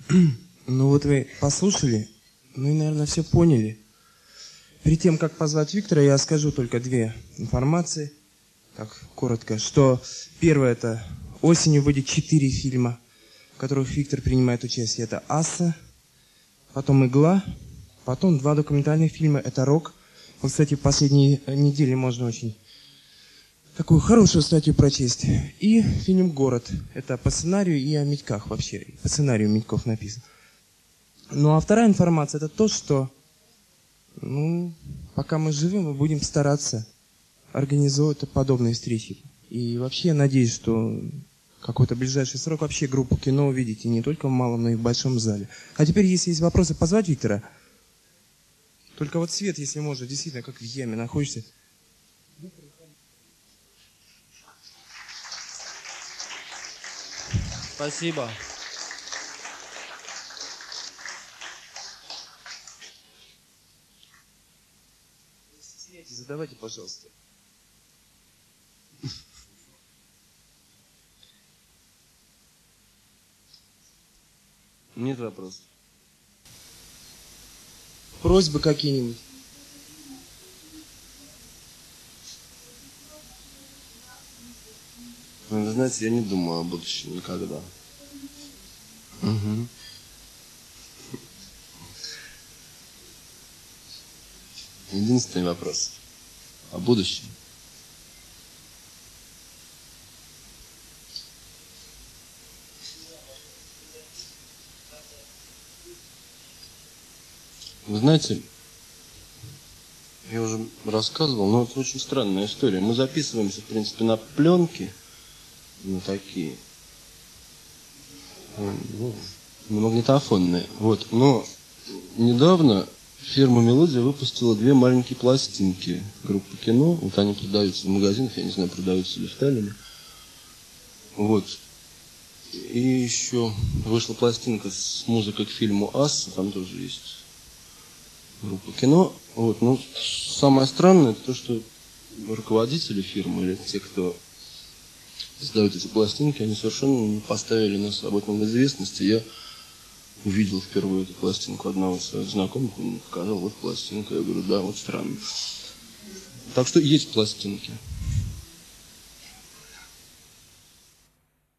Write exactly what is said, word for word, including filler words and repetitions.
Ну вот вы послушали, ну и, наверное, все поняли. Перед тем, как позвать Виктора, я скажу только две информации. Так, коротко, что первое, это осенью выйдет четыре фильма, в которых Виктор принимает участие. Это «Асса», потом «Игла», потом два документальных фильма, это «Рок». Вот, кстати, в последние недели можно очень такую хорошую статью прочесть. И фильм «Город». Это по сценарию и о Митьках вообще. По сценарию Митьков написан. Ну а вторая информация, это то, что ну, пока мы живем, мы будем стараться организовывать подобные встречи. И вообще я надеюсь, что какой-то ближайший срок вообще группу кино увидите не только в малом, но и в большом зале. А теперь, если есть вопросы, позвать Виктора. Только вот свет, если можно, действительно, как в яме находишься. Спасибо. Задавайте, пожалуйста. Нет вопросов. Просьбы какие-нибудь? Вы знаете, я не думаю о будущем никогда. Угу. Единственный вопрос. О будущем. Вы знаете, я уже рассказывал, но это очень странная история. Мы записываемся, в принципе, на пленки, на такие, ну, на магнитофонные. Вот. Но недавно фирма «Мелодия» выпустила две маленькие пластинки группы кино. Вот они продаются в магазинах, я не знаю, продаются ли в Таллине. Вот. И еще вышла пластинка с музыкой к фильму «Асса», там тоже есть группа кино. Вот. Ну, самое странное, это то, что руководители фирмы или те, кто издают эти пластинки, они совершенно не поставили нас об этом в известность. Я увидел впервые эту пластинку одного своих знакомых, он мне показал, вот пластинка. Я говорю, да, вот странно. Так что есть пластинки.